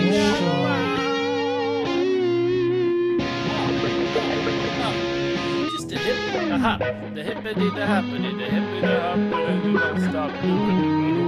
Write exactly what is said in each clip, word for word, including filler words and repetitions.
Just a hip, a hop, the hippity, the hoppity, the hippity, the hoppity, you don't stop doing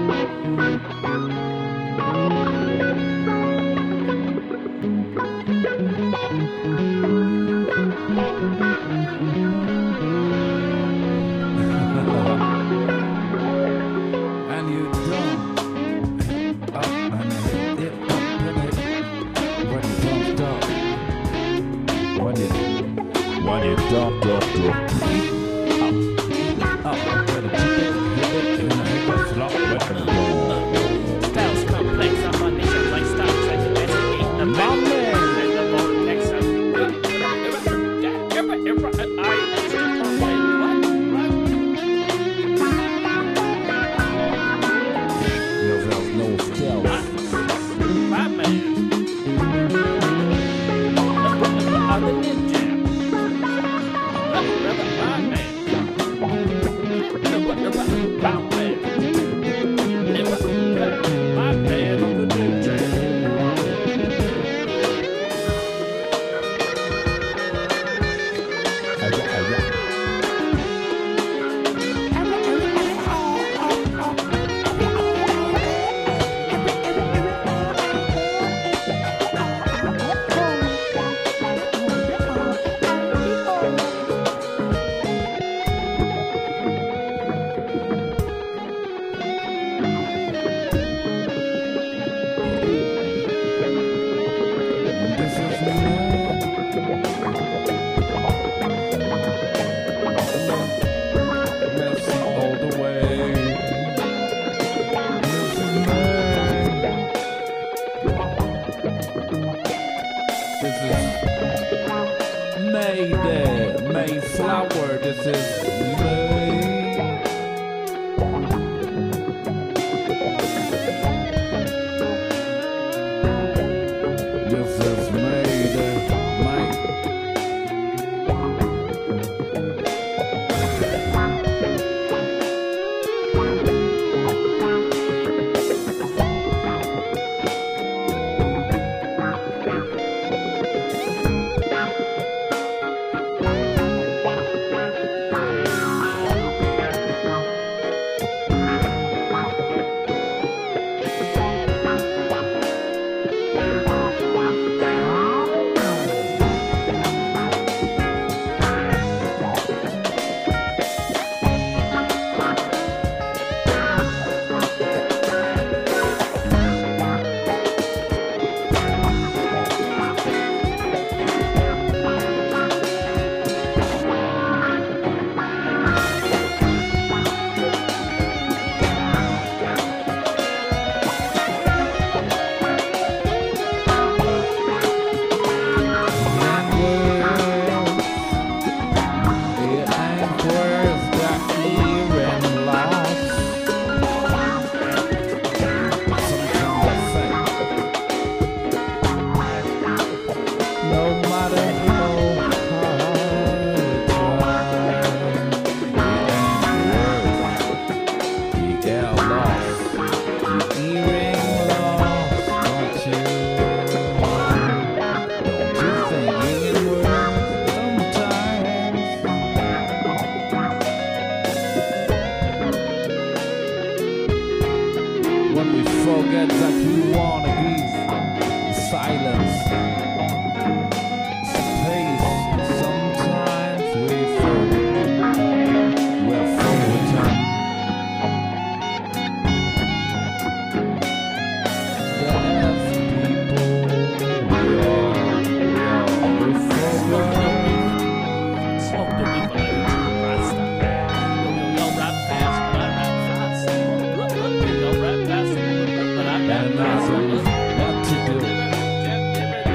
And you don't up and it up and it when you don't stop when you when you don't don't don't up up when it hit it hit it slop when it go. Styles complex, I'm on missions like Star Trek, investigating the back and the vortex of No stealth. My man. I'm the ninja. My man. My man. My man on the ninja. This is me. Messi all the way. This is me. This is Mayday, Mayflower. This is May. This is Mayday, May. When we forget that we wanna give silence, space, sometimes we forget we're forgotten. Deaf people, we are, we are, we forgot. Smoke the weed, but I ain't too rasta. Y'all rap fast, but I rap fast. Y'all rap fast, but I rap And fast. that's what to do.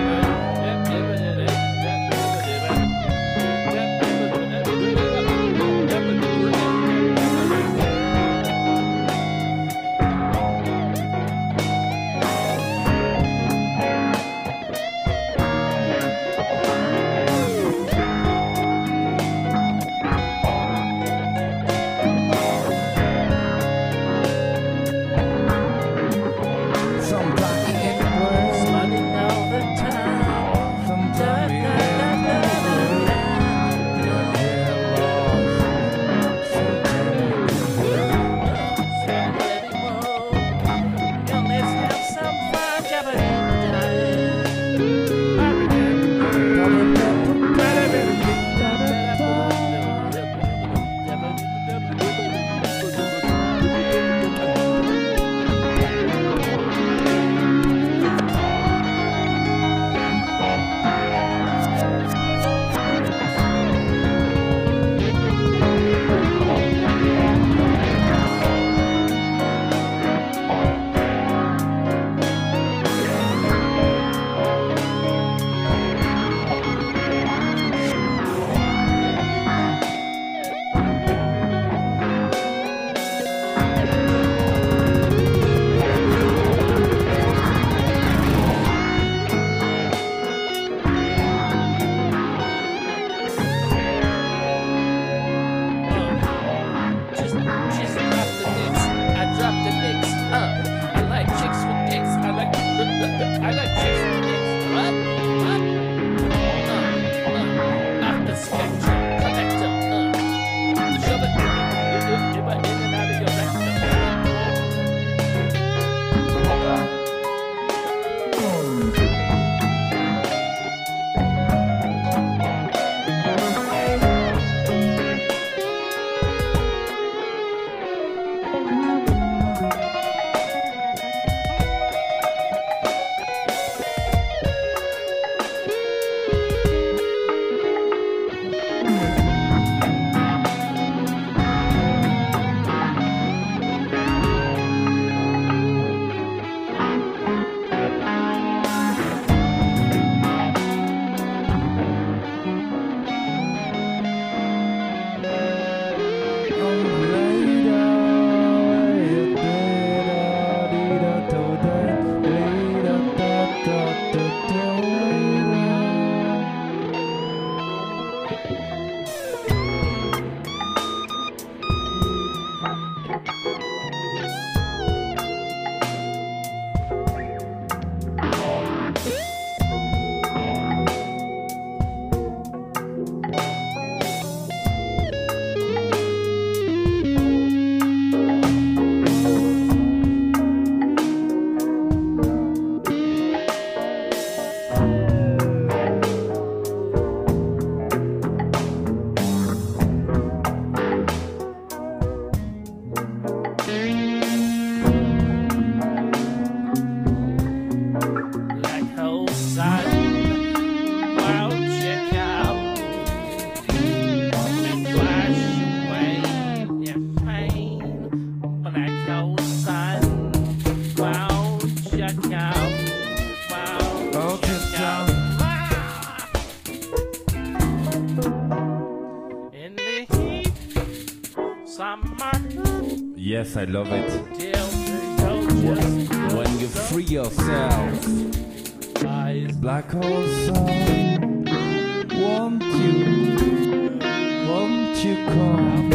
Yes, I love it. Till they don't just When you free yourself, eyes. black hole sound. Won't you, won't you come?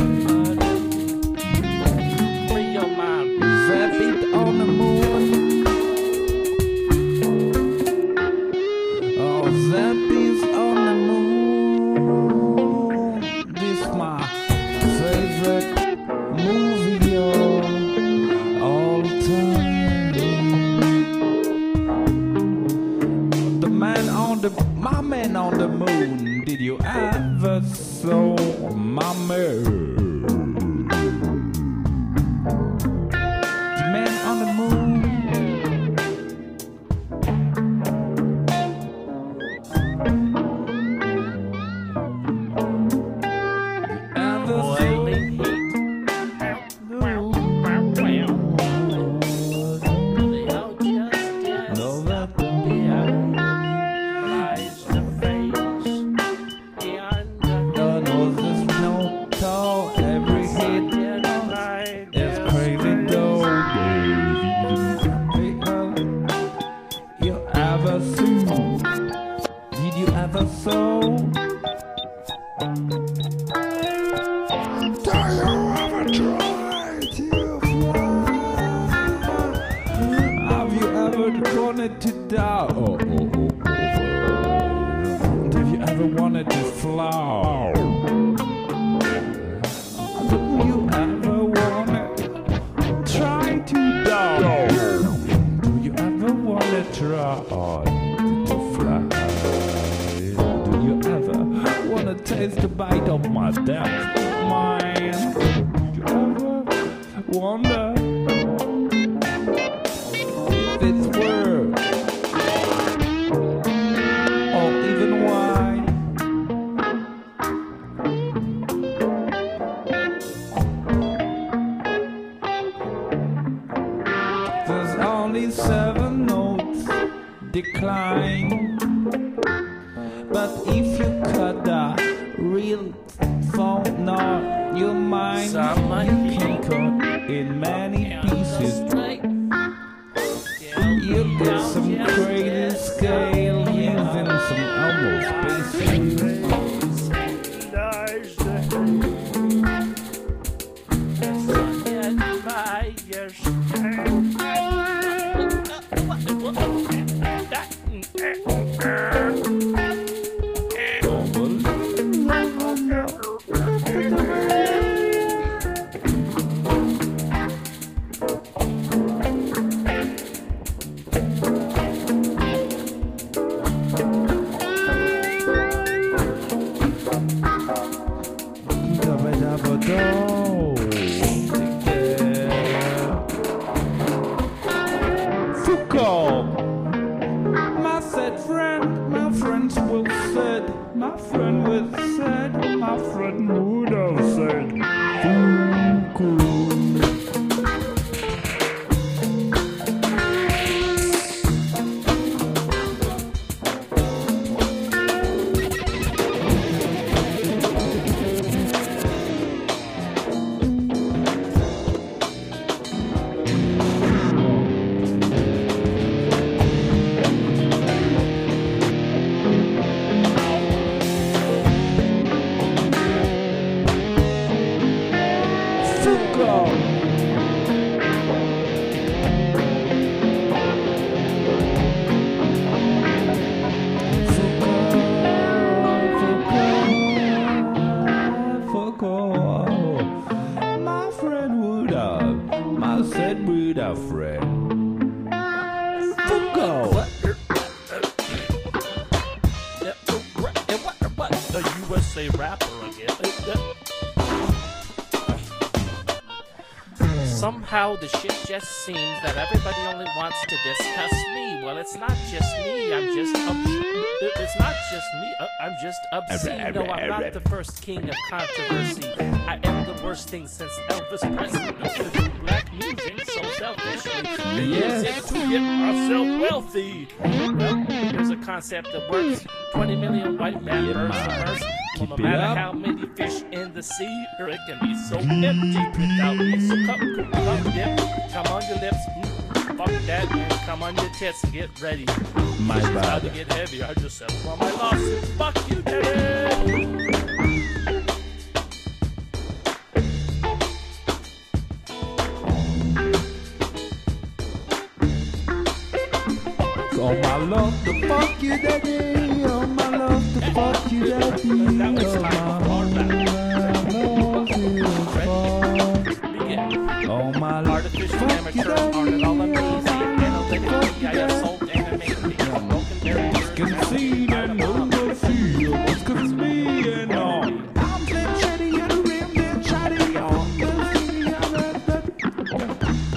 Free your mind. Zap it on the moon. Oh, zap is on the moon. This my favorite movie of all time. The man on the, my man on the moon. Did you ever saw my man? The man on the moon. Ever Boiling heat. Wow, wow, wow. They all just dance know that up the lies the face. And no knows the snow tall every hit is crazy though. Hey, uh, you ever see? Did you ever saw? Do you ever try to fly? Have you ever wanted to die? Oh, oh, oh, oh. Have you ever wanted to fly? Do you ever wanna try to die? Do you ever wanna try to fly? Do you ever wanna taste the bite of my death? Mine. Do you ever wonder if it's worth or even why? There's only seven notes decline, but if you cut the real phone knot, your mind Someone you can cut in many pieces. You get some crazy scale using some almost basic. Foucault, my said friend, my friends will said, my friend will said, my friend would have said, Foucault. My friend would have, my said would have friend. Foucault. The U S A rapper again. Somehow the shit just seems that everybody only wants to discuss me. Well, it's not just me. I'm just ob- it's not just me. Uh, I'm just obscene. No, I'm not the first king of controversy. I am the worst thing since Elvis Presley. Black music so selfishly. Yes. Use it to get myself wealthy. Well, here's a concept that works. twenty million white men Yeah, verse man. for verse. Well, no Keep it matter up. how many fish in the sea, or it can be so empty without me. So come, come, come, dip, come on your lips, mm, fuck that, and come on your tits and get ready. My It's about bad. to get heavy. I just settled on my lawsuit. Fuck you, David. Oh my love to fuck you, daddy. Oh my love to fuck you, daddy. That was Oh time my for hardback. love to fuck. Begin. Oh my love. Artificial Fuck you, amateurs aren't daddy. at all Oh amazing. my love to Analytic fuck you, I daddy. assault and amazing. Broken barriers. Concede and oversee what's cause me and all. I'm Slim Shady and the rim and Shady on the city of that.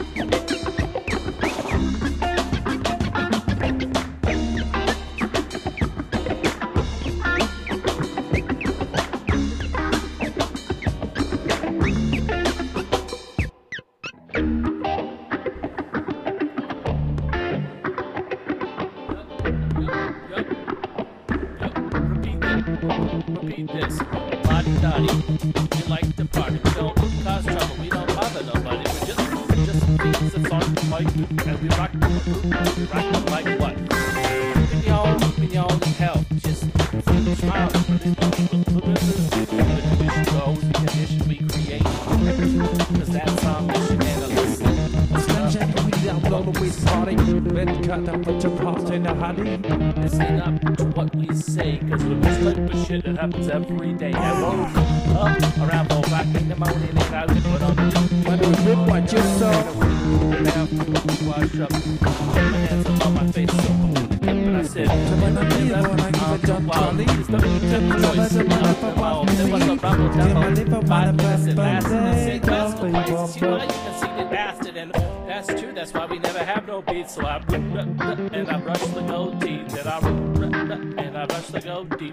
Repeat this. Repeat this. Body dotty. We like to party. We don't cause trouble. We don't bother nobody. We just just things that's on the mic and we rock the rock the like what? Keeping y'all keeping y'all in health. Just smile. The condition goes, the condition we create. Cause that's our mission and a listen. Slim Shady, we download the waste party. Red cut up with your parts in the honey. Listen up to what we say, cause with this type of shit that happens every day. I woke up around four o'clock in the morning and I was put on the When we rip what you saw. wash up, put my hands up on my face, so I'm gonna get what I said. When I need it, when I give it done, Charlie. It's the choice of the world. There was a rumble devil, five minutes it lasted, and said classical prices. You know, you conceited bastard, and that's true, that's why we never have no beats. So I and I brush the goatee, then I and I brush the goatee.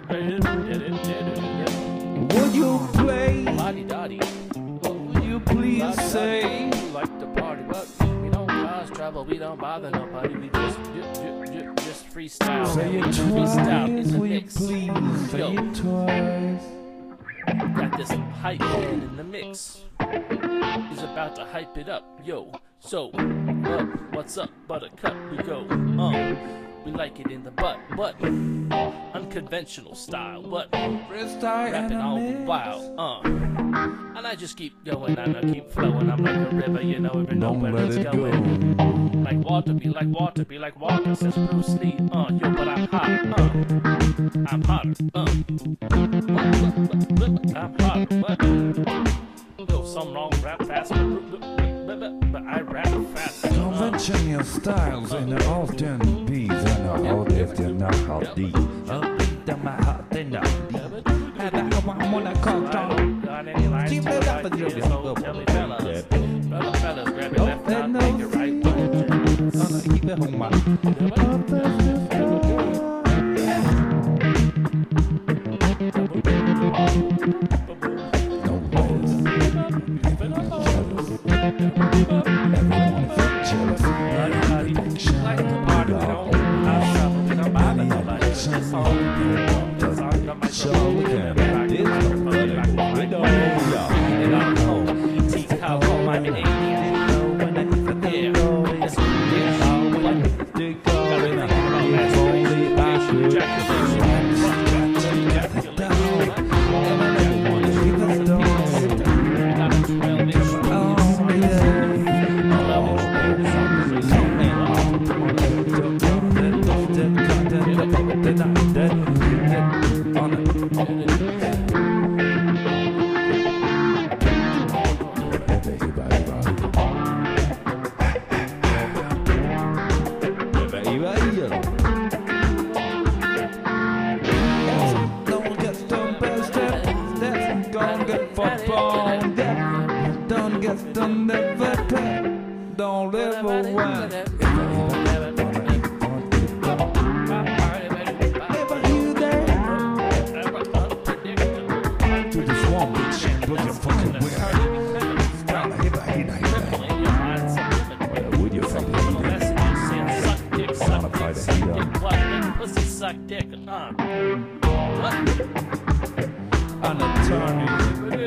Would you play? Body dotty. Would you please say? We like to party, but we don't cause trouble. We don't bother nobody. We just ju- ju- ju- just freestyle. Say it freestyle in twice, the will you mix. please? Say Yo. it twice. Got this hype man in the mix. He's about to hype it up, yo. So, uh, what's up, Buttercup? We go, um, we like it in the butt, but unconventional style, but Freestyle rapping all the anime. while, uh. And I just keep going and I keep flowing. I'm like a river, you know, even know Don't where let it's it going. go. Like water, be like water, be like water, says Bruce Lee. Uh, yo, but I'm hot, uh. I'm hot, uh. I'm hot, what? Yo, some wrong rap fast, but, but, but, but I rap fast. Uh, Conventional styles in the often bees and the oldest in the hot deep. Up in my hot in the deep. And I want to call down. got any lines Keep to it write up and here, you so go. tell me fellas. Brother fellas, grab your Oh, left hand, and take your right one. I'll keep it home, man. No ways. Jealous. Like the party, we don't have trouble, we don't bother nobody. It's just all we do. Just on the Show microphone, them. we This don't one, like the we don't microphone. know y'all. And I'm home, teacup, home, I'm an alien. Yeah, it's yeah, what? They call it a if only I could. Ejaculation. Don't get them never cut. Don't ever want. Never you there. To the swamp, bitch. Look at fucking weird. Would you fucking Suck dick, uh. What? an attorney. And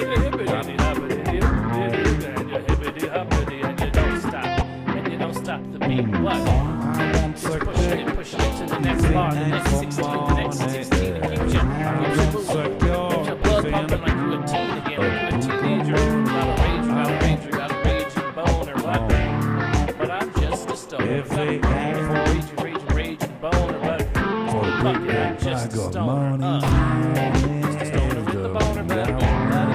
you don't stop, and you don't stop the beat. What? I won't Just pushing it, pushing it to the next bar, the next sixteen, the next sixteen. It keeps you, keeps you moving, keeps your blood pumping like you a teen again, like you a teenager. Got a rage, got a rage, got a raging bone or what? But I'm just a stoner. If they ain't Rage, rage, rage, and bone or what? for the Fuck big it, I'm bag, just I a got stoner. money. Uh, just a stoner with the boner, but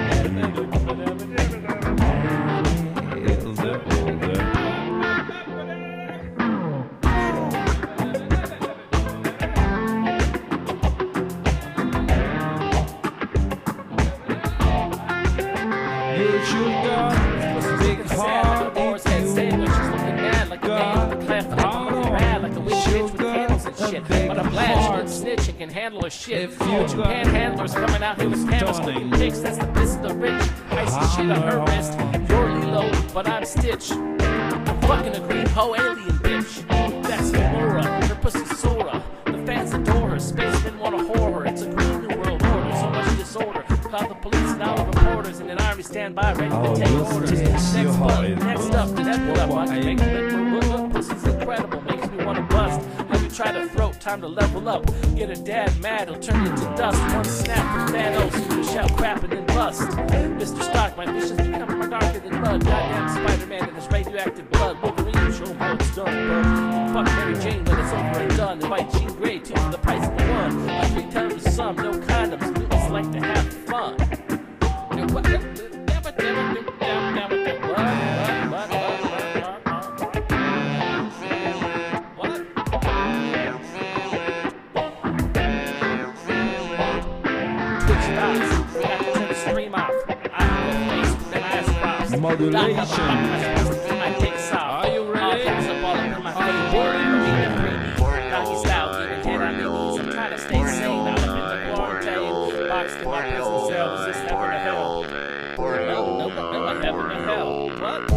You should go big hard Boar's if head you sandwiches looking mad like a man on the cleft. I'm looking mad like a witch bitch with candles and shit. But I'm glad she can snitch and can handle her shit. If But you you got panhandlers coming out here with cameras looking stunning dicks. That's the piss of the rich. Icy shit on her wrist. You're Lilo, but I'm Stitch. I'm fucking a green hoe alien bitch. That's Gamora, her pussy Sora. The fans adore her. Spacemen want to whore her. It's a green new world order. So much disorder. Call the police and all the reporters and an army stand by ready Oh, to take you orders. stitch Next your up, heart in. next up, Nebula. Why? Watch make me pussy's incredible. Makes me want to bust. Have you tried to throat? Time to level up. Get a dad mad, he'll turn you to dust. One snap from Thanos, you shout crap and then bust. Mister Stark, my vision's becoming more darker than mud. Goddamn Spider-Man and his radioactive blood. Wolverine, show him how it's done, bro. Fuck Mary Jane when it's over and done. Invite Jean Grey, two for the price of one. A three times the sum, no condoms. Mutants like to have fun. What? modulation. I take soft. Are you ready? I'll up all up in my face. Doggy style, giving head on your knees. I'm trying to stay sane. I'm up in the quarantine. Boxed in my prison cell. Is this heaven or hell? No, no, no, no, heaven or hell. What?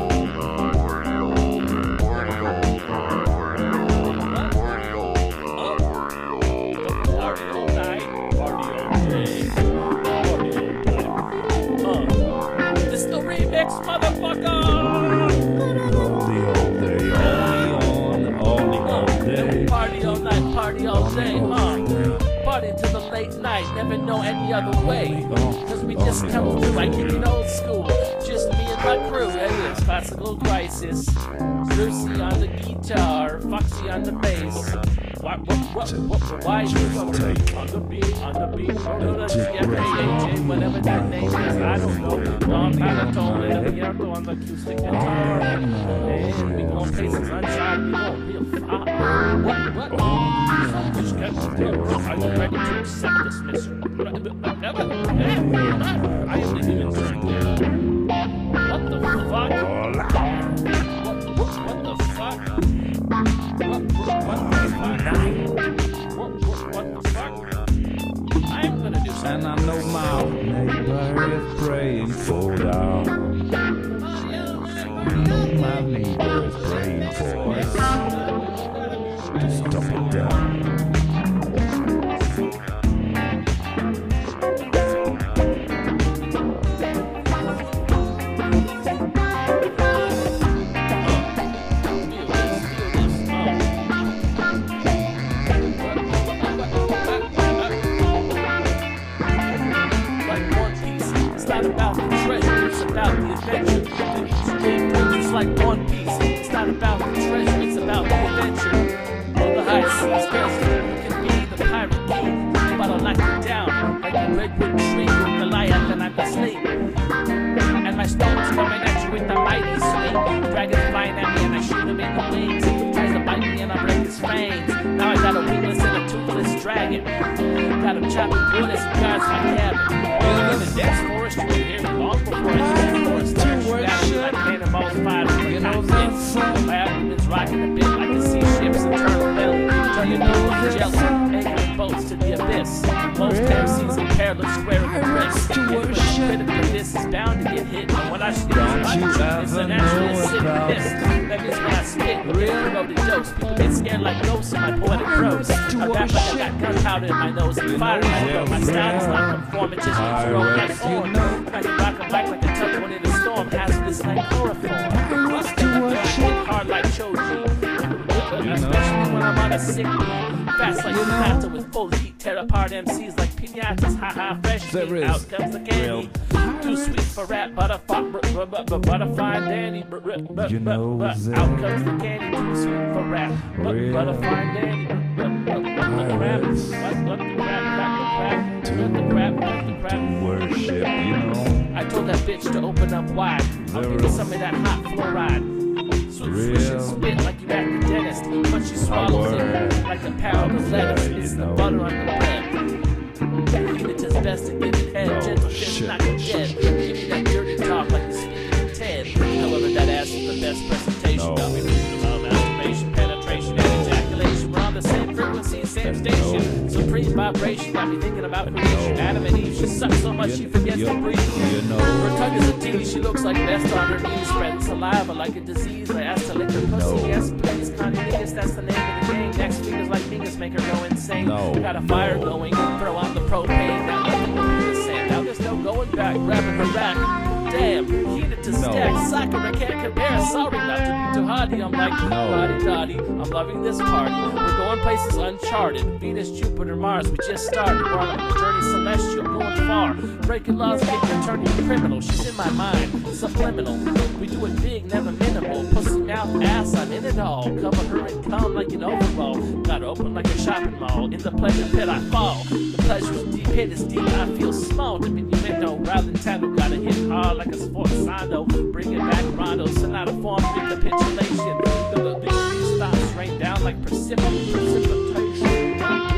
Motherfucker! Party all night, party all day, uh. Party till the late night, never know any other way. Cause we just come through like in old school. Just me and my crew, hey, it's Classical Crisis. Lucy on the guitar, Foxy on the bass. What, what, what, what, why you on the beat, on the beat, on the G F A J, whatever that name is, I don't know. Don Palatone and Alberto on the acoustic guitar. And we gon' play some sunshine, we gon' be a fire. What, what? Just get are you ready to accept this mission? I haven't even turned there. What the fuck? What, what, what the fuck? What, what, what the fuck? What, what, what the fuck? I'm gonna do something. And I know my neighbor is praying for down. I know my neighbor is praying for us to stop it down. Like One Piece, it's not about the treasure, it's about the adventure. All the high seas, you can be the pirate king, but I'll knock you down like a redwood tree with Goliath, and I'm asleep. And my stones coming at you with the mighty swing. Dragons flying at me and I shoot him in the wings. He tries to bite me and I break his fangs. Now I got a wingless and a toothless dragon. Got him chopping wood as he guards my cabin. Living in the dense forest, you can hear me long before I see the forest. Like cannonballs fired from the cockpit. My abdomen's rocking a bit like the sea ships and turtle belly. Tell your nose jelly. boats to the abyss. Most M Cs in perilous square in the wrist. Critical this is bound to get hit. And when I speak, it's a natural sickness. That means when I spit, we get corroded dose. People get scared like ghosts in my poetic prose. I rap like I got gunpowder in my nose and fire in my throat. My style is not conform, it just keeps rolling like on. I can rock a mic like a tug when in a storm. Hazardous like chloroform. I step up hit hard like Choji. Especially when I'm on a sick beat. Fast like Sonata with full heat. Tear apart M Cs like pinatas. Haha, fresh meat. Out comes the candy. Too sweet for rap, butterfly, butterfly, Danny. You know out comes the candy. Too sweet for rap, butterfly, Danny. Rap, what the crap, to, the crap, the crap. to worship, you know. I told that bitch to open up wide. I'll give you some of that hot fluoride. Swish and spit like you at the dentist, but she swallows it like a pound of lettuce. It's the butter on the bread. Eat it as best to give it head. Gentle kiss, not dead. Give me that dirty talk like you're speaking to Ted. However, that ass is the best presentation. Got me thinking about masturbation, penetration, and ejaculation. We're on the same frequency, same station. Supreme vibration. Got me thinking about creation. Adam and Eve, she sucks so much she forgets to breathe. Her tongue is a tease. She looks like best on her knees, spreading saliva like a disease. I asked to lick her pussy. Yes, please, Connie, that's the name of the game. Next fingers like fingers make her go insane. No. Got a fire going, throw on the propane. Now nothing will be the same. Now there's no going back, grabbing her back. Damn, heated to stack. Soccer, I can't compare. Sorry not to be too hardy. I'm like, lottie dotty. I'm loving this party. We're going places uncharted. Venus, Jupiter, Mars. We just started. We're on a journey celestial, going far. Breaking laws, getting turning you criminal. She's in my mind, subliminal. We do it big, never minimal. Pussy, mouth, ass, I'm in it all. Cover her and come like an overall. Got open like a shopping mall. In the pleasure pit I fall. The pleasure's deep, hit is deep. I feel small. Diminuendo, rather than tattoo. Gotta hit hard like a sforzando. Bring it back, Rondo. Sonata form, recapitulation. The, the, the stops rain down like precip- precipitation.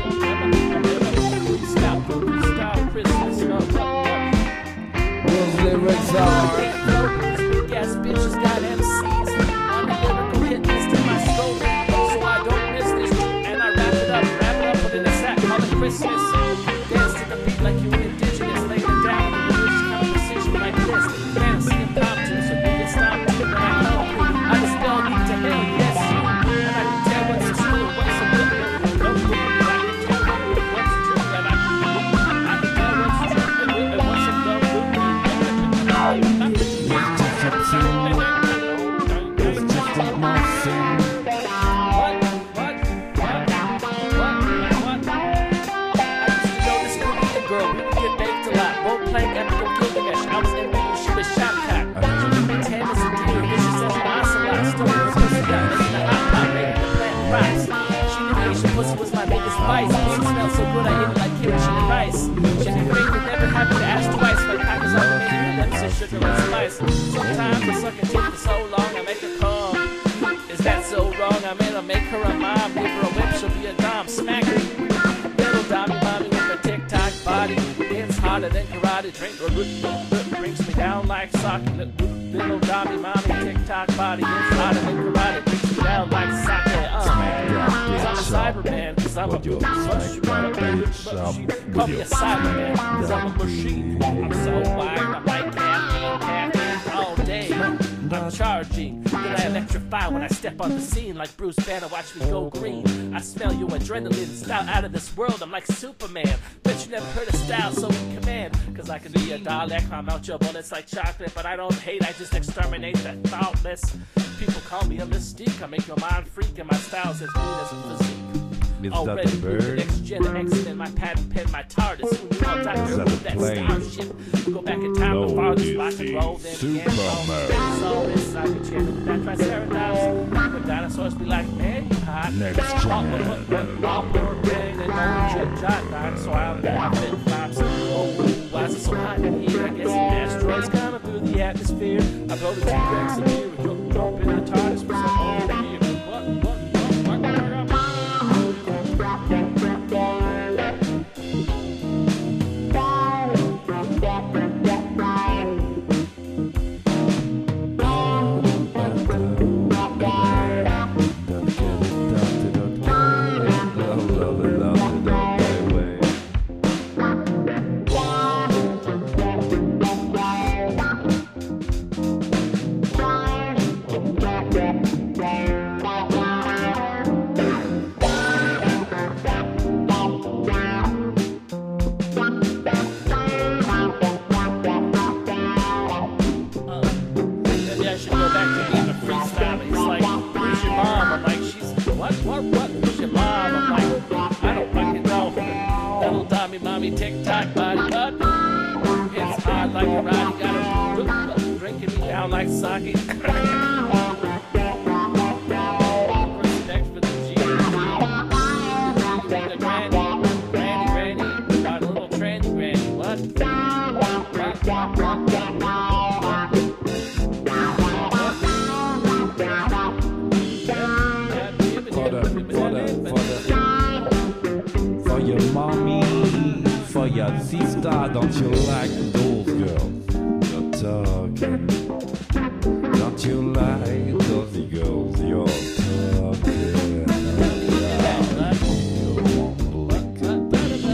Stop, stop, Christmas. No, no, no. Those lyrics are. Big ass bitches got M Cs. On the lyrical hit list in my scope. So I don't miss this. And I wrap it up, wrap it up, put it in a sack, call it Christmas. Dance to the beat like you indigenous. Lay it down with a rich kind of precision like this. Fantasy impromptu, so you get stopped to when I come through. I dispel deep to hell, yes. And I can tell what's true, what's a good. Don't look at me, I can tell what's true. And I can I can tell what's true. And what's a good. Pussy was my biggest vice. Pussy smelled so good I ate it like kimchi and rice. She didn't make me never having to ask twice. My packers on the menu, lips and sugar and spice. Sometimes I suck a dick for so long I make her come. Is that so wrong? I mean, I'll make her a mom. Give her a whip, she'll be a dom. Smack her. Little dommy mommy with a tic-toc body. Dance harder than karate. Drink or brings me down like sake. Little dommy mommy, tic-toc body. Dance harder than karate. Brings me down like sake. Uh, I'm a Cyberman, cause I'm a machine. Call me a Cyberman, cause I'm a machine. I'm so wired, I'm like caffeine, caffeine all day. I'm charging, then I electrify when I step on the scene. Like Bruce Banner, watch me go green. I smell your adrenaline, style out of this world. I'm like Superman, bet you never heard of style so in command. Cause I can be a Dalek, I'm out your bullets like chocolate. But I don't hate, I just exterminate the thoughtless. People call me a mystique, I make your mind freak. And my style's as mean as a physique. Is Already that the bird? next gen X-Men, my patent pen, my TARDIS. Who knew I'll Doctor Who, that starship. Go back in time, No, the farthest it's rock and the roll, then again. Superman. So inside the chair, that Triceratops. But dinosaurs be like, man, you hot. Next gen. Bang, and no jet giant dinosaur out there. I fit flaps. Oh, why is it so hot in here? I guess asteroids coming through the atmosphere. I blow the T-Rex in here. We jump, jump in the TARDIS for some over here. What, what, what, what, what, what? mommy, mommy, tick-tock body, but it's hard like a ride. You got to drinking me down like sake. For your sister, don't you like those girls you're talking? Don't you like those girls you're talking about? You won't believe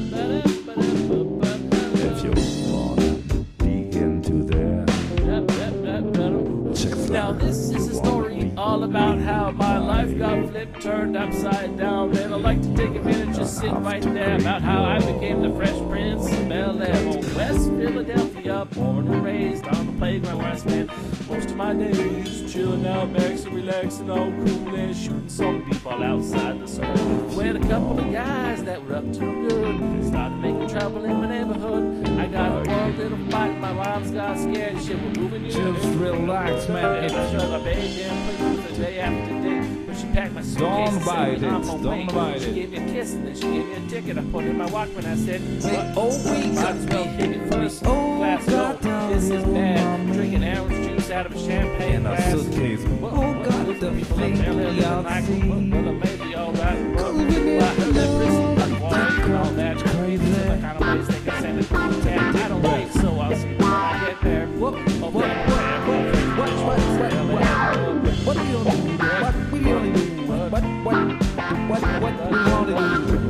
if you wanna dig into their chicks. Now this is a story all about how my life got flipped, turned upside down, and I'd like to take a minute just sit right there about how I became the Fresh Prince of Bel-Air, home West Philadelphia, born and raised on the playground where I spent most of my days, chilling out, maxing, relaxing, all cool and shooting some people outside the school. With a couple of guys that were up to no good, started making trouble in my neighborhood. I got a one little fight, my moms got scared, shit, we're moving you. Just relax, man. I shut my bed and played with her day after day. But she packed my suitcase Don't and bite said, I'm it, on don't way. bite She it. gave me a kiss and then she gave me a ticket. I put it in my Walkman. I said, Say, oh, we might got as well hit it first. Oh, Glass got no, this is bad. Drinking orange juice out of a champagne in a glass. suitcase. Well, Oh, well, got well, the people fling up there living out like, sea. well, well, maybe all right. Well, well, I heard that prison got water and all that. Crazy. These are the kind of ways they can send it to the cat. I don't think so. I'll see you when I get there. Whoop, oh, What, man, what, what, what, what, what, what, what do you do? What we gonna do? What, what, what, what we gonna do?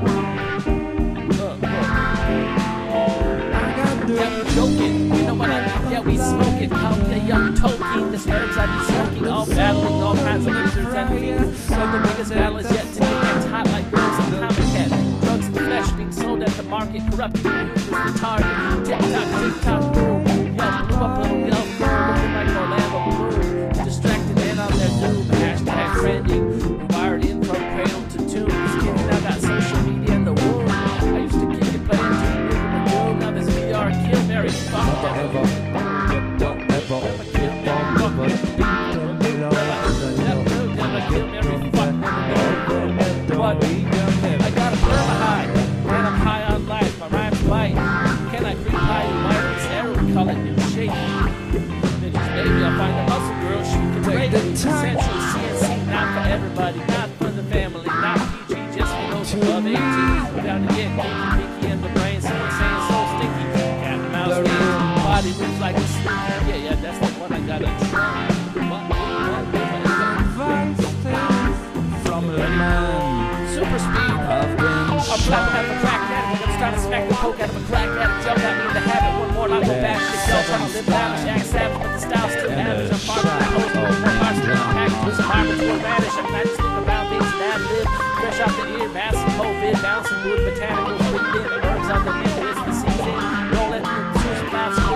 I got the Yeah, we joking, you know what I mean? Yeah, we smoking. Call me a young token. The herbs I be smoking, all battling all kinds of lizards and fiends. So the biggest battle is yet to be. It's hot like girls and comic cat. Drugs and flesh being sold at the market, corrupting the youth is retarded. Tick tock, tick tock, boom. Yo, blew up little girl, looking like Orlando Bloom. Distracted and on their doom. Hashtag trending. Wired in from cradle to tomb. Skinny now got social media in the womb. I used to kick it playing Doom, moving the doom. Now this V R kill Mary fuck ever, ever, ever, I got a perma high, and I'm high on life. My rhymes bite. Can I creep high and white? It's arrow colored and shape. Then just maybe I'll find a muscle girl. She can Take rate the me. time. Essential C N C, not for everybody, not for the family, not P G, just for those above eighteen. Down to get kinky, pinky in the brain. Someone saying so sticky. Cat and mouse game. Body moves like a snake. Yeah, yeah, that's the one I gotta try. What, what, what, from the man super speed. of A black have a crack at it. I'm trying to smack the poke out of a crack at it. Jump at me in the habit. One more, I'll go back to the cell. Trying to live lavish. Act savage, but the style's still lavish. I'm far from the host. More parts to the package. With some marbles to a radish. I'm not just looking around things and ad lib. Fresh out the ear, massive COVID. Bouncing good botanicals. Sweet in the herbs on the menu. It's the season. Don't let me choose bounce in.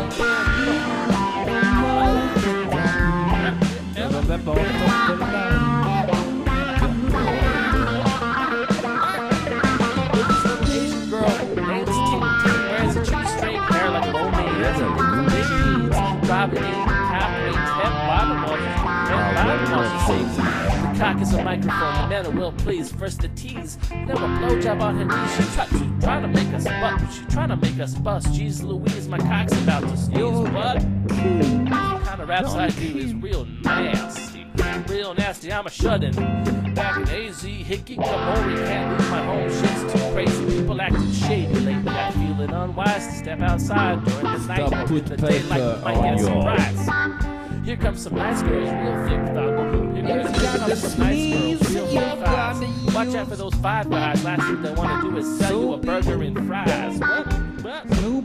Asian girl, name's Ting Ting, wears a cheap straight hair like a old man. Driving in, copying, ten bottle washes, ten bottle washes sings. The cock is a microphone, the men will please. First the tease, then a blowjob on her knees. She try, she trying to make us bust, she trying to make us bust. Jeez Louise, my cock's about to sneeze. What? The kind of raps I do is real nasty. Real nasty, I'm a shut-in. Back in A Z, Hikikomori, can't leave my home. Shit's too crazy, people acting shady lately. I feel it unwise to step outside during the night. Stop, Or put in the paper daylight, might on get a your- surprise. Here comes some nice girls, real thick thought. Here comes, here comes some nice girls, real thick thighs. Watch out for those five guys. Last thing they want to do is sell you a burger and fries. What? What?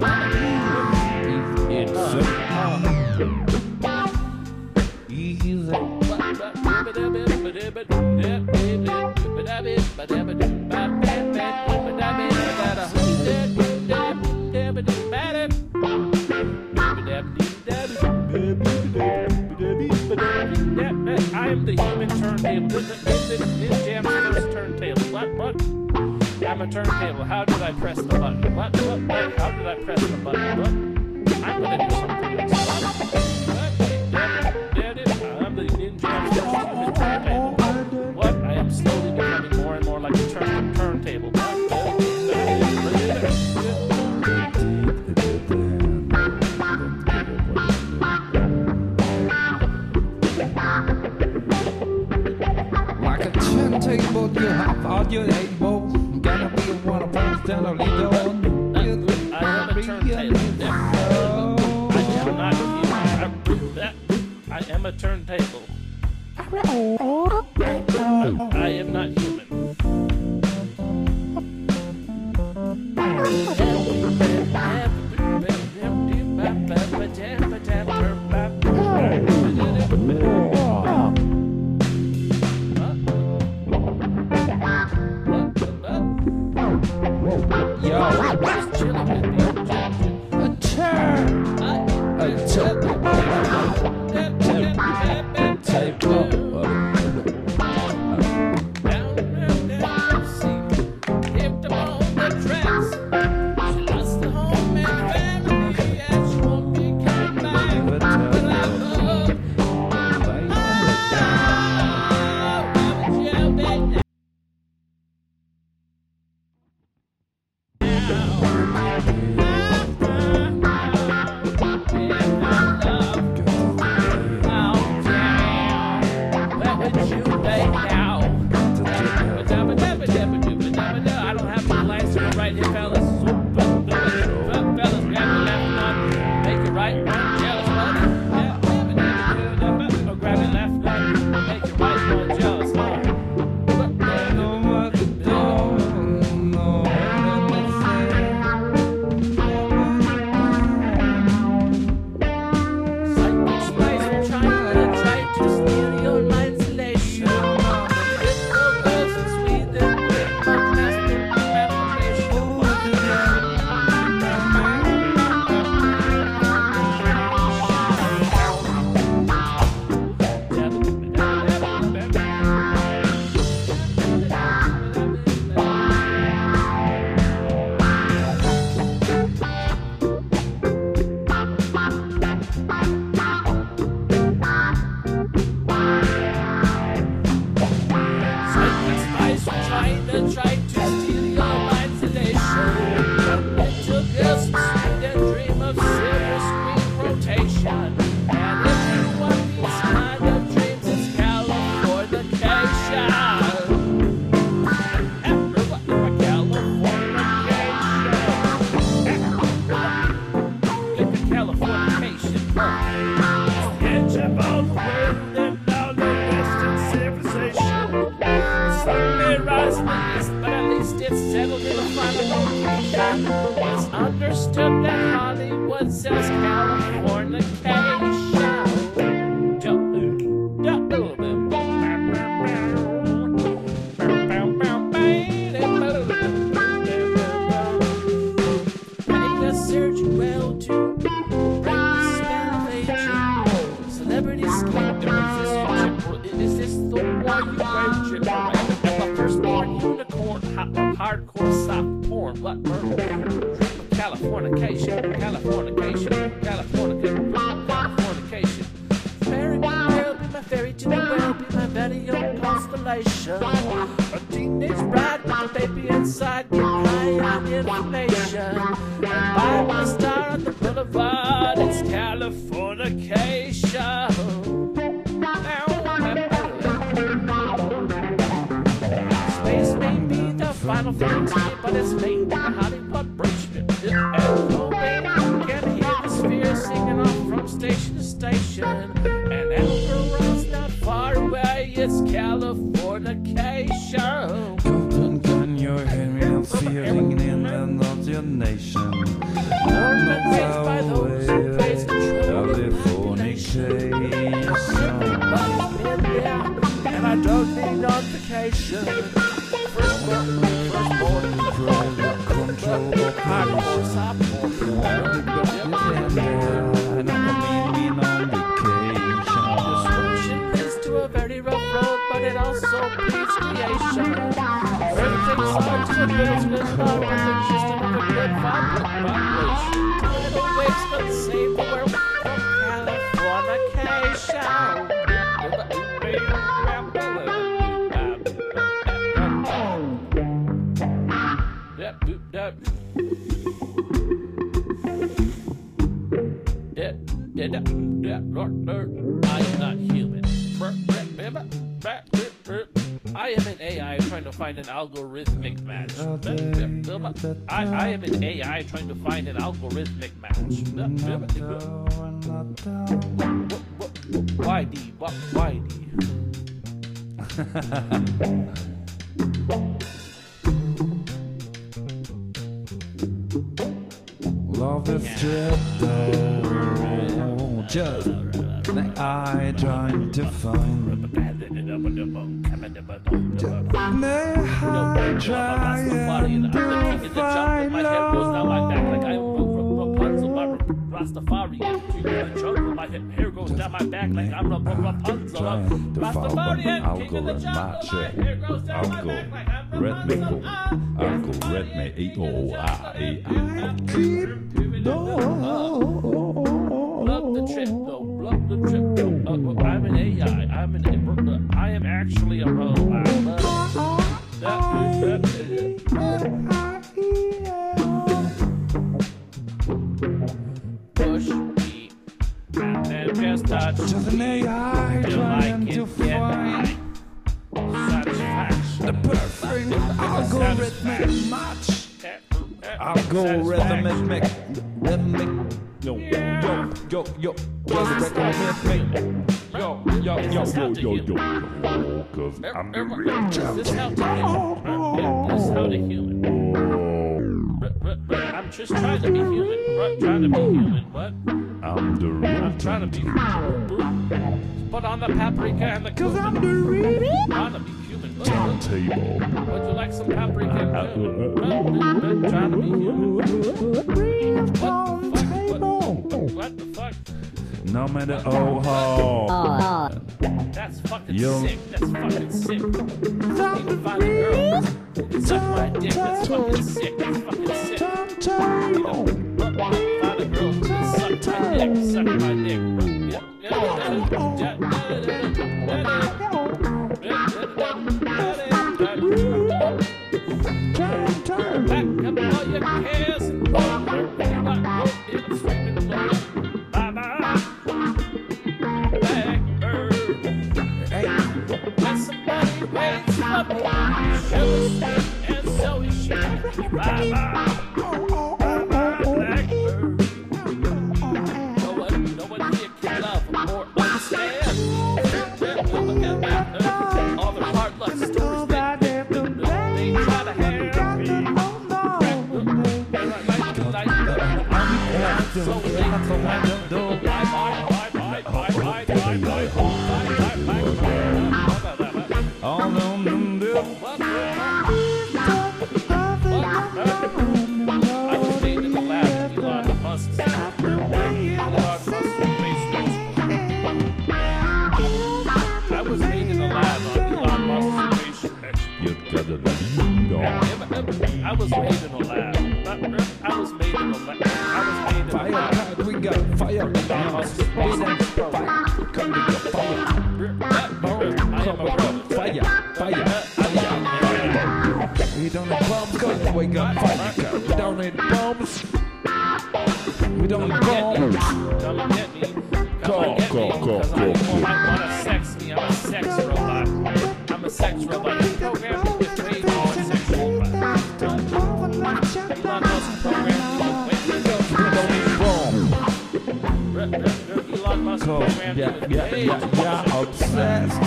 It's, uh, easy. I am the human turntable. This is Jam's first turntable. What? What? I'm a turntable. How did I press the button? What? What? What? How did I press the button? What? I'm gonna do something else. What? Did it? I'm the ninja of the turntable. What? I am slowly becoming more and more like a turn turntable. Like a turntable, you have all your elbow. Gotta be one of those that are legal. I am a turntable. I am not human. I am a turntable. I am not human. Yo, Just chilling with me. a turn, a turn, table. It's understood that Hollywood sells Californication. Paying a surgeon well to break the spell of aging. Celebrity scandal. Is this the war you waging? I'm a firstborn unicorn, hardcore soft porn, what murder? Californication, Californication, Californication, Californication. Fairy will be my fairy to the world, be my very own constellation. A teenage bride with a baby inside, get high on information. And by my star on the boulevard, it's Californication. Space may be the final fantasy, but it's made in a Hollywood bridge. And Cobain can hear the sphere singing off from station to station. And Alberon's not far away, it's Californication. Golden gun, your head and feeling in another nation. Born and raised by those who praise control of Californication. Everybody's been there, and I don't need notification. First born, first born, control of hardcore soft porn. The solution is to a very rough road, but but it also breeds creation. Everything starts with little good love, but there's just another good vibration. Tidal waves could save the world from Californication. I am not human. I am an A I trying to find an algorithmic match. I, I am an A I trying to find an algorithmic match. Why D? Why D? Love is triple, just like I trying to find. Just like I trying to find my hair goes down my back like I'm Rapunzel, my Rastafarian. King of the jungle, my hair goes down my back like I'm Rapunzel. Rastafarian, king of the jungle, my hair goes down my back like I'm Rapunzel. Uncle Red me, E O I A I. Keep Love the trip though, love the trip though. Uh, I'm an A I, I'm an, uh, I am actually a robot. Push me, and then just touch just an A I till I trying can to get find satisfaction. the perfect algorithmic match. Algorithmic, rhythmic, yo, yo, yo, yo, yo, rhythmic, yo, yo, yo, yo, yo, yo, cause I'm the real champ. This is how to human. This is how to human. I'm just trying to be human. Trying to be human. What? I'm the real I'm trying to be human. Put on the paprika and the cumin. Cause I'm the real. I'm trying to be human. table. Would you like some paprika? I'm trying to be human. What the fuck? No matter oh ho. That's fucking Yo. sick. That's fucking sick. You can find a girl. Suck my dick. That's fucking sick. That's fucking sick. Find a girl. Suck my dick. Suck my dick. Back up all your cares and go where you want. Go in the streaming floor. Bye-bye. Blackbird. When somebody waits for me, sugar sweet and so is she. Bye-bye. Bye-bye, Blackbird. No one, no one here can love or understand. All the hard luck stories that they try to have. So late to do. Bye bye bye bye bye bye bye bye bye bye. Oh no no no. I was made in the lab with Elon Musk. Elon Musk space. I was made in the lab on Elon Musk's space. You got a lead on. I was made in the lab. I was made in the lab. I was made in the Fire lab. cat, we got fire. Elon Musk's space. Fire, come we got fire. Fire, fire, fire. We don't need bombs, cause we got fire cat. We don't need bombs. We don't need bombs. Come and get me. Go, go, go, go. I wanna sex me. I'm a sex robot. I'm a sex robot. You programmed me with way more sexual robots. Elon Musk programmed me with way more We don't need bombs. Elon Musk Go, programmed me yeah, with yeah, way yeah, yeah, obsessed.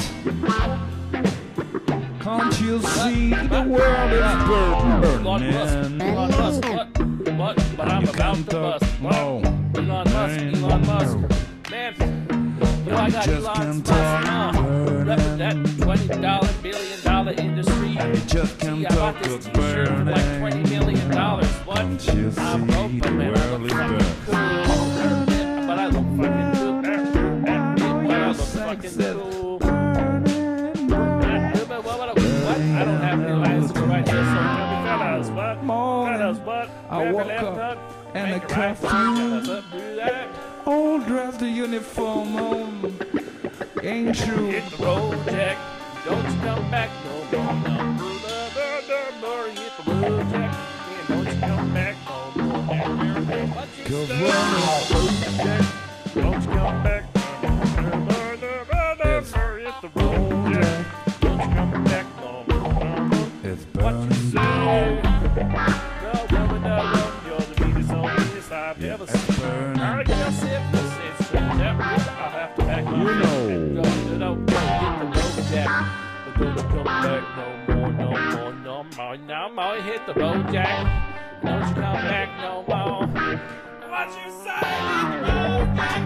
Can't you see the world is Elon Musk, burning? Elon Musk, what? What? But I'm You about can't to talk, bust. no. Elon Musk, Elon Musk. Man, yo, I got just Elon can't Musk talk, now. burning. Reppin' that twenty dollar billion dollar industry. You just can't See, I bought talk, this it's t-shirt for like burning. twenty million dollars. What? Can't you see I'm broke, the but man, world I is look fucking burning? cool. But I look fucking cool. But I look fucking cool. morning, I woke up and a curfew. All dressed the uniform on. Ain't true. Hit the road, Jack. Don't you come back no more. No. Hit the road, Jack. Don't you come back no more. What you Go say? running. Jack. Don't you come back no more. Hit the road, Jack. Don't you come back no more. It's What you burning. say? No woman, no woman, you're the meanest old meanest I've Yeah, ever it's seen. burning. I guess if this is true, I'll have to back my You know. Go, no, no, hit the road, Jack. But don't you come back no more, no more, no more, no more. Hit the road, Jack. Don't you come back no more. What you say? Hit the road, Jack.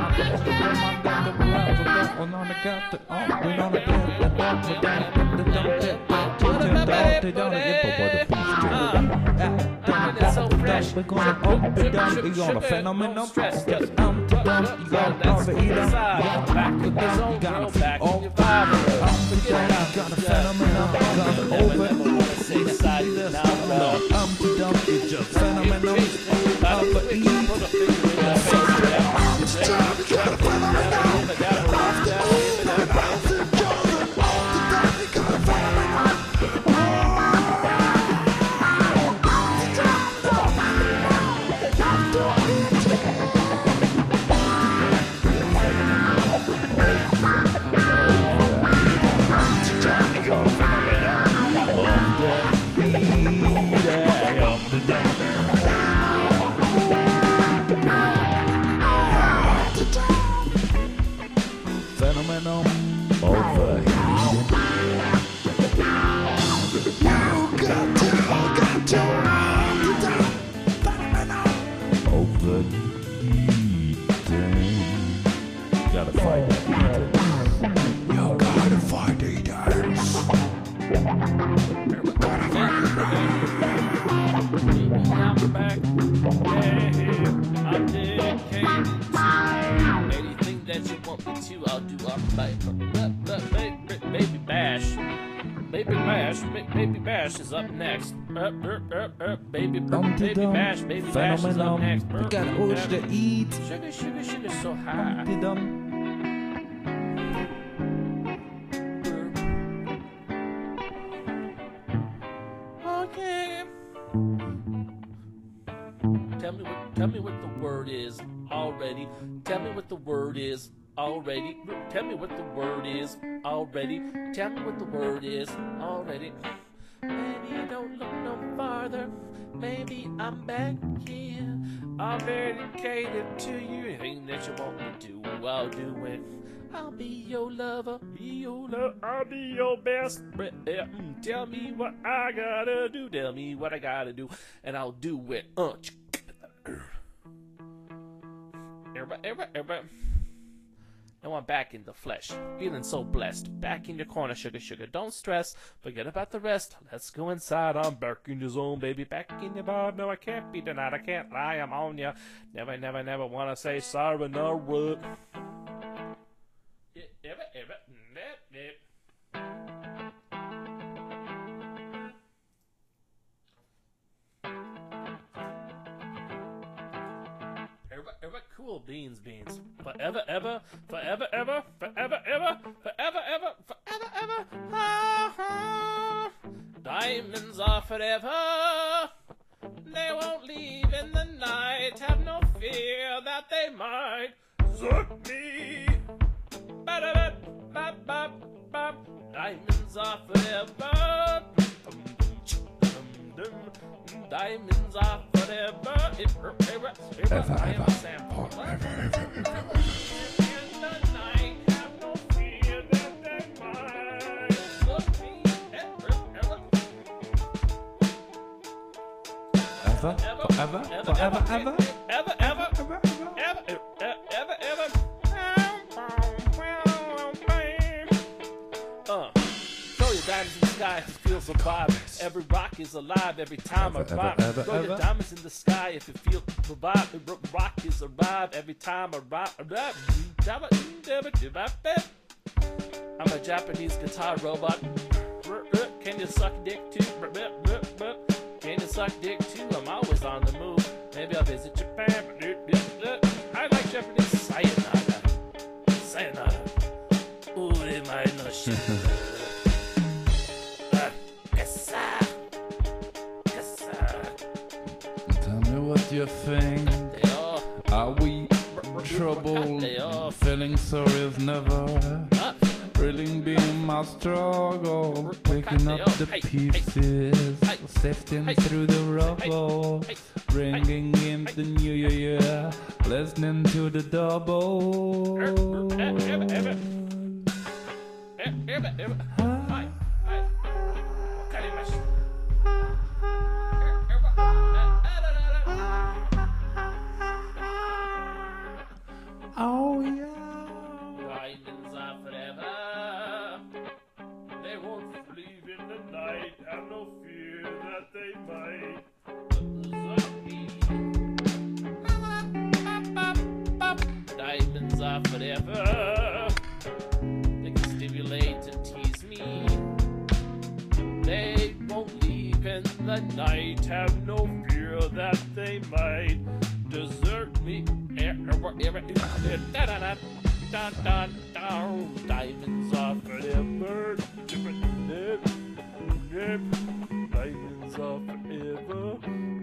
We're gonna up and down, we're gonna phenomenon. Just um to down, you gotta cover it up. Back to down, you gotta back up. Up to down, you gotta phenomenon. Gotta over it. Um to down, it's just phenomenon. Up and phenomenon overheating. Overheating. Gotta fight that heat. You gotta fight the heat. I'm back. Yeah, I'm dedicated to anything that you want me to. I'll do. I'm like, Baby Bash. Baby Bash. Baby Bash is up next. Uh, uh, uh, uh, baby, baby Bash. Baby Bash is up next. You gotta urge to eat. Sugar, sugar, sugar, so high. Okay. Tell me what. Tell me what the word is already. Tell me what the word is already. Tell me what the word is already. Tell me what the word is already. Maybe don't look no farther. Maybe I'm back here. I'm dedicated to you. Anything that you want me to do, I'll do it. I'll be your lover, be your lover, I'll be your best. Mm, tell me what I gotta do. Tell me what I gotta do, and I'll do it. Uh, everybody, everybody, everybody. Now I'm back in the flesh, feeling so blessed. Back in your corner, sugar, sugar. Don't stress, forget about the rest. Let's go inside. I'm back in the zone, baby. Back in your bar. No, I can't be denied. I can't lie. I'm on ya. Never, never, never wanna say sorry. No, what? Ever, ever, nip, nip. Ever, cool beans, beans. Forever, ever, forever, ever, forever, ever, forever, ever, forever, ever. Ah, diamonds are forever. They won't leave in the night. Have no fear that they might suck me. Ba-da-ba-ba-ba-ba. Diamonds are forever. Diamonds are forever. Ever, ever, ever, ever, ever, in the night, have no fear that they might look me. Ever, ever, ever, forever, forever, ever, ever, ever, ever, ever, ever, ever. Uh, throw your diamonds in the sky if you feel so vibe. Every rock is alive every time Ever, I rhyme. ever, Throw ever. your diamonds in the sky if you feel the vibe. The rock is alive every time I rhyme. I'm a Japanese guitar robot. Can you suck dick too? Can you suck dick too. I'm always on the move. Maybe I'll visit Japan. I like Japanese sayonara. Sayonara. Uremai no shit. Tell me what you think. Are we trouble? Feeling sorry is never really being my struggle. Picking up the pieces, sifting through the rubble, bringing in the new year, listening to the double. Oh yeah. Diamonds are forever. They won't leave in the night. Have no fear that they might desert me. Diamonds are forever. They can stimulate and tease me. They won't leave in the night. Have no fear that they might desert me. Diamonds are forever. Diamonds are forever.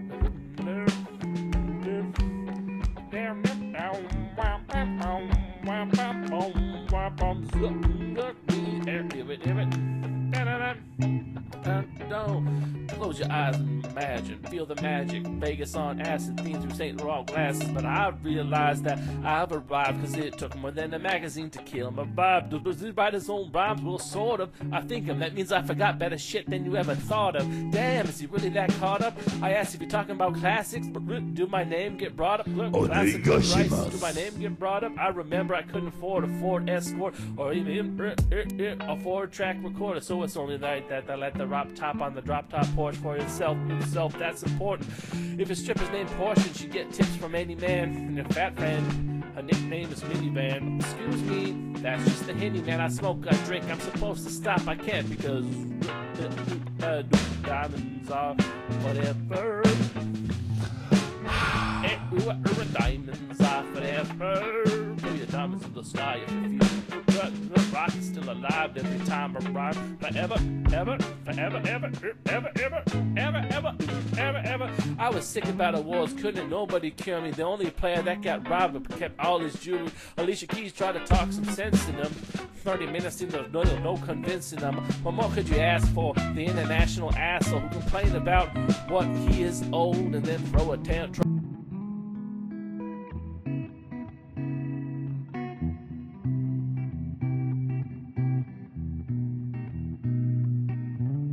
Close your eyes and imagine, feel the magic. Vegas on acid, themes through Saint Laurent glasses. But I realized that I've arrived, cause it took more than a magazine to kill my vibe. Does he write his own rhymes? Well, sort of. I think him, that means I forgot better shit than you ever thought of. Damn, is he really that caught up? I asked if you're talking about classics, but do my name get brought up? Look, classics and rice, do my name get brought up? I remember I couldn't afford a Ford Escort or even a Ford track recorder, so it's only like that I let the rock top on the drop top porch for yourself. Himself, that's important. If a stripper's named Portia, she get tips from any man. And a fat friend, her nickname is Minivan. Excuse me, that's just the Henny, man. I smoke, I drink, I'm supposed to stop, I can't because uh, diamonds are whatever. Diamonds are forever. Throw your diamonds in the sky if you feel the rock is still alive every time I rhyme. Forever, ever, forever, ever, ever, ever, ever, ever, ever, ever. I was sick about awards, couldn't nobody cure me. The only player that got robbed but kept all his jewelry. Alicia Keys tried to talk some sense in them. thirty minutes seemed to no, no convincing them. What more could you ask for? The international asshole who complained about what he is old and then throw a tantrum.